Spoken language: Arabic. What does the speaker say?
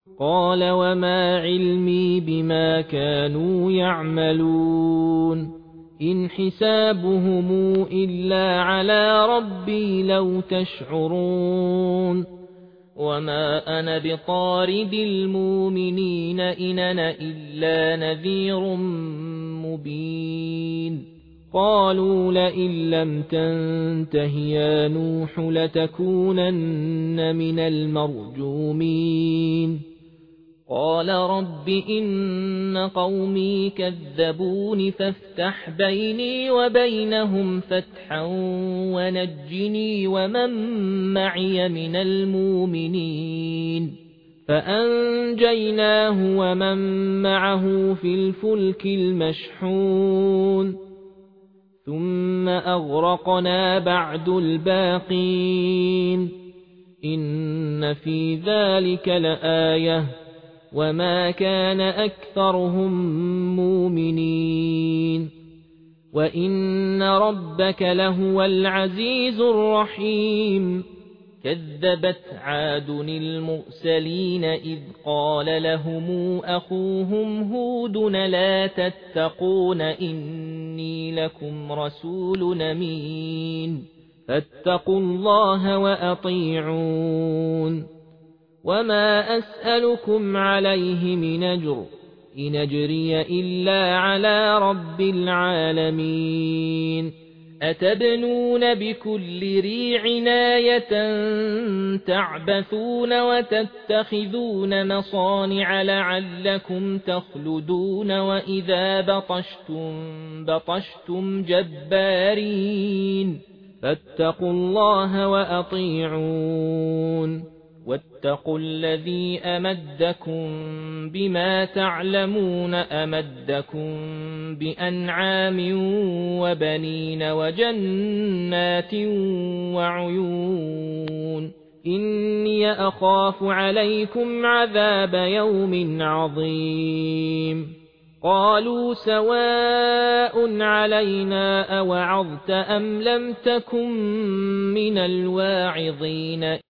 قال وما علمي بما كانوا يعملون إن حسابهم إلا على ربي لو تشعرون وما أنا بطارد المؤمنين إن أنا إلا نذير مبين قالوا لئن لم تنته يا نوح لتكونن من المرجومين قال رب إن قومي كذبون فافتح بيني وبينهم فتحا ونجني ومن معي من المؤمنين فأنجيناه ومن معه في الفلك المشحون ثم أغرقنا بعد الباقين إن في ذلك لآية وما كان أكثرهم مؤمنين وإن ربك لهو العزيز الرحيم كذبت عاد المرسلين إذ قال لهم أخوهم هود لا تتقون إني لكم رسول أمين فاتقوا الله وأطيعون وما أسألكم عليه من أجر إن أجري إلا على رب العالمين أتبنون بكل ريع آية تعبثون وتتخذون مصانع لعلكم تخلدون وإذا بطشتم جبارين فاتقوا الله وأطيعون واتقوا الذي أمدكم بما تعلمون أمدكم بأنعام وبنين وجنات وعيون إني أخاف عليكم عذاب يوم عظيم قالوا سواء علينا أوعظت أم لم تكن من الواعظين